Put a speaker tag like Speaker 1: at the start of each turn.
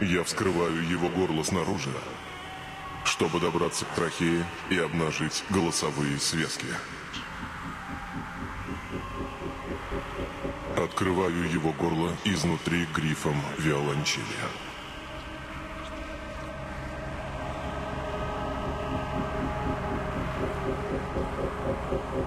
Speaker 1: Я вскрываю его горло снаружи, чтобы добраться к трахее и обнажить голосовые связки. Открываю его горло изнутри грифом виолончели.